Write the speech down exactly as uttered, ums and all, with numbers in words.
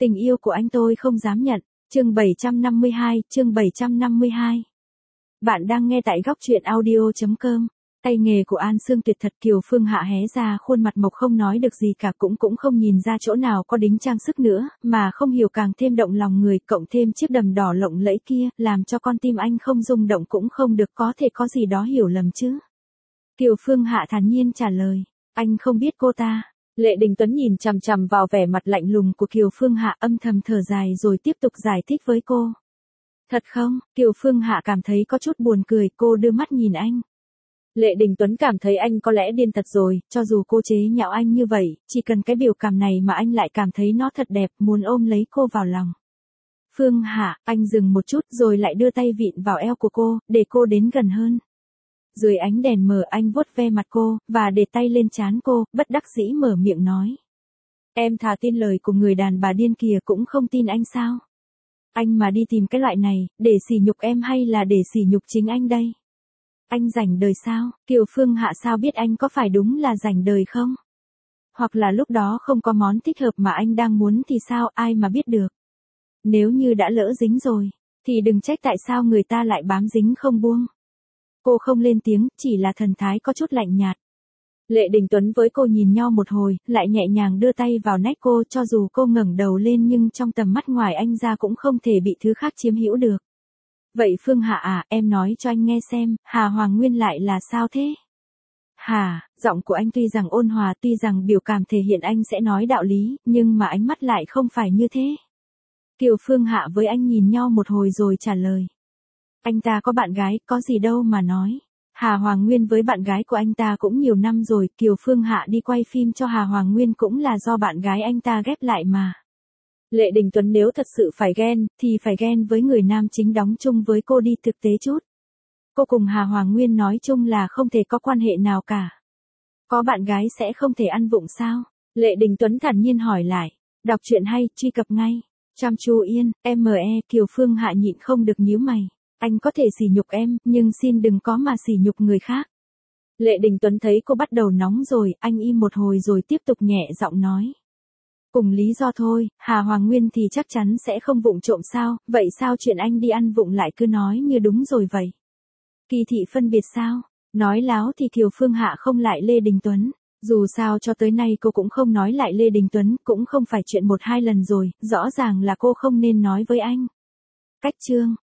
Tình yêu của anh tôi không dám nhận. Chương bảy trăm năm mươi hai, chương bảy trăm năm mươi hai. Bạn đang nghe tại góc truyện audio chấm com. Tay nghề của An Sương tuyệt thật. Kiều Phương Hạ hé ra khuôn mặt mộc không nói được gì cả, cũng cũng không nhìn ra chỗ nào có đính trang sức nữa, mà không hiểu càng thêm động lòng người, cộng thêm chiếc đầm đỏ lộng lẫy kia, làm cho con tim anh không rung động cũng không được, có thể có gì đó hiểu lầm chứ. Kiều Phương Hạ thản nhiên trả lời, anh không biết cô ta. Lệ Đình Tuấn nhìn chằm chằm vào vẻ mặt lạnh lùng của Kiều Phương Hạ, âm thầm thở dài rồi tiếp tục giải thích với cô. Thật không? Kiều Phương Hạ cảm thấy có chút buồn cười, cô đưa mắt nhìn anh. Lệ Đình Tuấn cảm thấy anh có lẽ điên thật rồi, cho dù cô chế nhạo anh như vậy, chỉ cần cái biểu cảm này mà anh lại cảm thấy nó thật đẹp, muốn ôm lấy cô vào lòng. Phương Hạ, anh dừng một chút rồi lại đưa tay vịn vào eo của cô, để cô đến gần hơn. Dưới ánh đèn mờ anh vuốt ve mặt cô, và để tay lên trán cô, bất đắc dĩ mở miệng nói. Em thà tin lời của người đàn bà điên kìa cũng không tin anh sao? Anh mà đi tìm cái loại này, để sỉ nhục em hay là để sỉ nhục chính anh đây? Anh rảnh đời sao? Kiều Phương Hạ sao biết anh có phải đúng là rảnh đời không? Hoặc là lúc đó không có món thích hợp mà anh đang muốn thì sao, ai mà biết được? Nếu như đã lỡ dính rồi, thì đừng trách tại sao người ta lại bám dính không buông. Cô không lên tiếng, chỉ là thần thái có chút lạnh nhạt. Lệ Đình Tuấn với cô nhìn nhau một hồi, lại nhẹ nhàng đưa tay vào nách cô, cho dù cô ngẩng đầu lên nhưng trong tầm mắt ngoài anh ra cũng không thể bị thứ khác chiếm hữu được. Vậy Phương Hạ à, em nói cho anh nghe xem, Hà Hoàng Nguyên lại là sao thế? Hà, giọng của anh tuy rằng ôn hòa, tuy rằng biểu cảm thể hiện anh sẽ nói đạo lý, nhưng mà ánh mắt lại không phải như thế. Kiều Phương Hạ với anh nhìn nhau một hồi rồi trả lời. Anh ta có bạn gái, có gì đâu mà nói. Hà Hoàng Nguyên với bạn gái của anh ta cũng nhiều năm rồi, Kiều Phương Hạ đi quay phim cho Hà Hoàng Nguyên cũng là do bạn gái anh ta ghép lại mà. Lệ Đình Tuấn nếu thật sự phải ghen, thì phải ghen với người nam chính đóng chung với cô đi, thực tế chút. Cô cùng Hà Hoàng Nguyên nói chung là không thể có quan hệ nào cả. Có bạn gái sẽ không thể ăn vụng sao? Lệ Đình Tuấn thản nhiên hỏi lại. Đọc truyện hay, truy cập ngay. Chăm chú yên, me, Kiều Phương Hạ nhịn không được nhíu mày. Anh có thể sỉ nhục em, nhưng xin đừng có mà sỉ nhục người khác. Lệ Đình Tuấn thấy cô bắt đầu nóng rồi, anh im một hồi rồi tiếp tục nhẹ giọng nói. Cùng lý do thôi, Hà Hoàng Nguyên thì chắc chắn sẽ không vụng trộm sao, vậy sao chuyện anh đi ăn vụng lại cứ nói như đúng rồi vậy? Kỳ thị phân biệt sao? Nói láo thì Kiều Phương Hạ không lại Lê Đình Tuấn. Dù sao cho tới nay cô cũng không nói lại Lê Đình Tuấn, cũng không phải chuyện một hai lần rồi, rõ ràng là cô không nên nói với anh. Cách chương.